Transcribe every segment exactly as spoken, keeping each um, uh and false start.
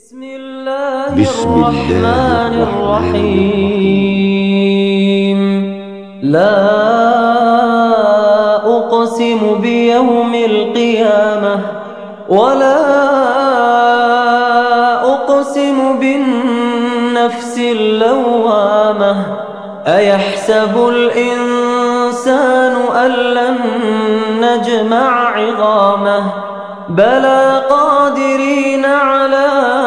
بسم الله بسم الرحمن الله الرحيم. لا أقسم بيوم القيامة ولا أقسم بالنفس اللوامة. أيحسب الإنسان أن لن نجمع عظامه بلى قادرين على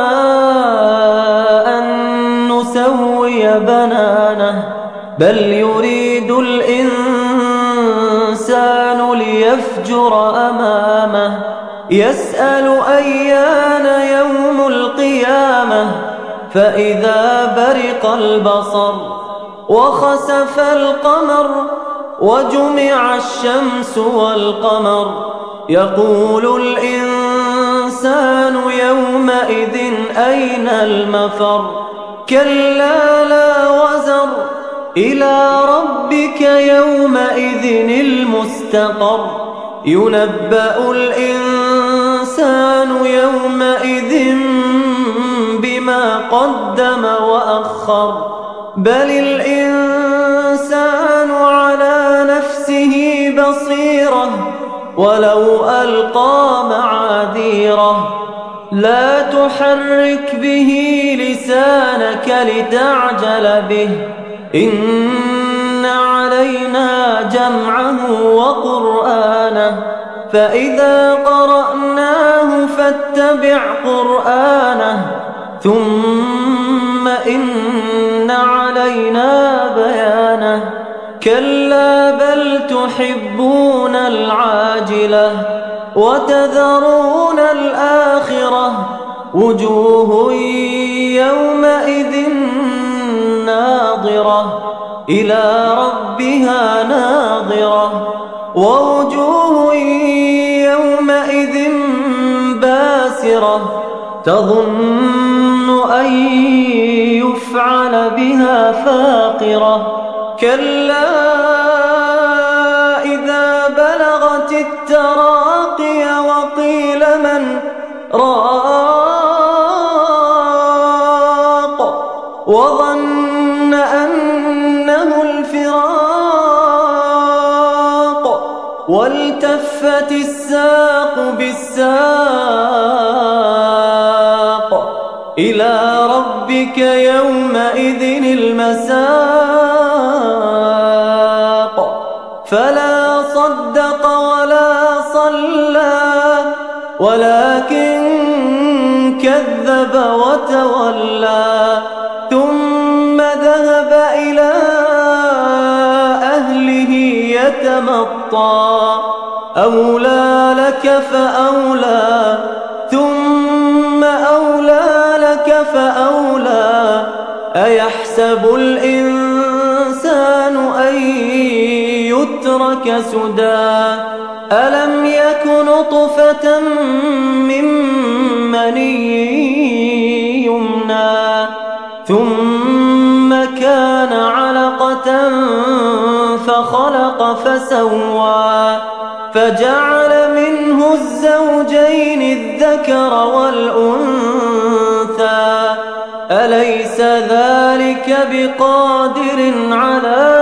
أن نسوي بنانه بل يريد الإنسان ليفجر أمامه يسأل أيان يوم القيامة فإذا برق البصر وخسف القمر وجمع الشمس والقمر يقول الإنسان يومئذ أين المفر كلا لا وزر إلى ربك يومئذ المستقر ينبأ الإنسان يومئذ بما قدم وأخر بل الإنسان على نفسه بصيرة ولو ألقى معاذيره لا تحرك به لسانك لتعجل به إن علينا جمعه وقرآنه فإذا قرأناه فاتبع قرآنه ثم إن علينا بيانه كلا بل تحبون العاجلة وتذرون الآخرة وجوه يومئذ ناظرة إلى ربها ناظرة ووجوه يومئذ باسرة تظن أن يفعل بها فاقرة كلا إذا بلغت التراقي وقيل من راق وظن أنه الفراق والتفت الساق بالساق إلى ربك يومئذ المساق فلا صدق ولا صلى ولكن كذب وتولى ثم ذهب إلى أهله يتمطى أولى لك فأولى ثم أولى لك فأولى أيحسب الإنسان أن يترك سدى ألم يك نطفة من مني يمنى ثم كان علقة فخلق فسوى فجعل منه الزوجين الذكر والأنثى أليس ذلك بقادر على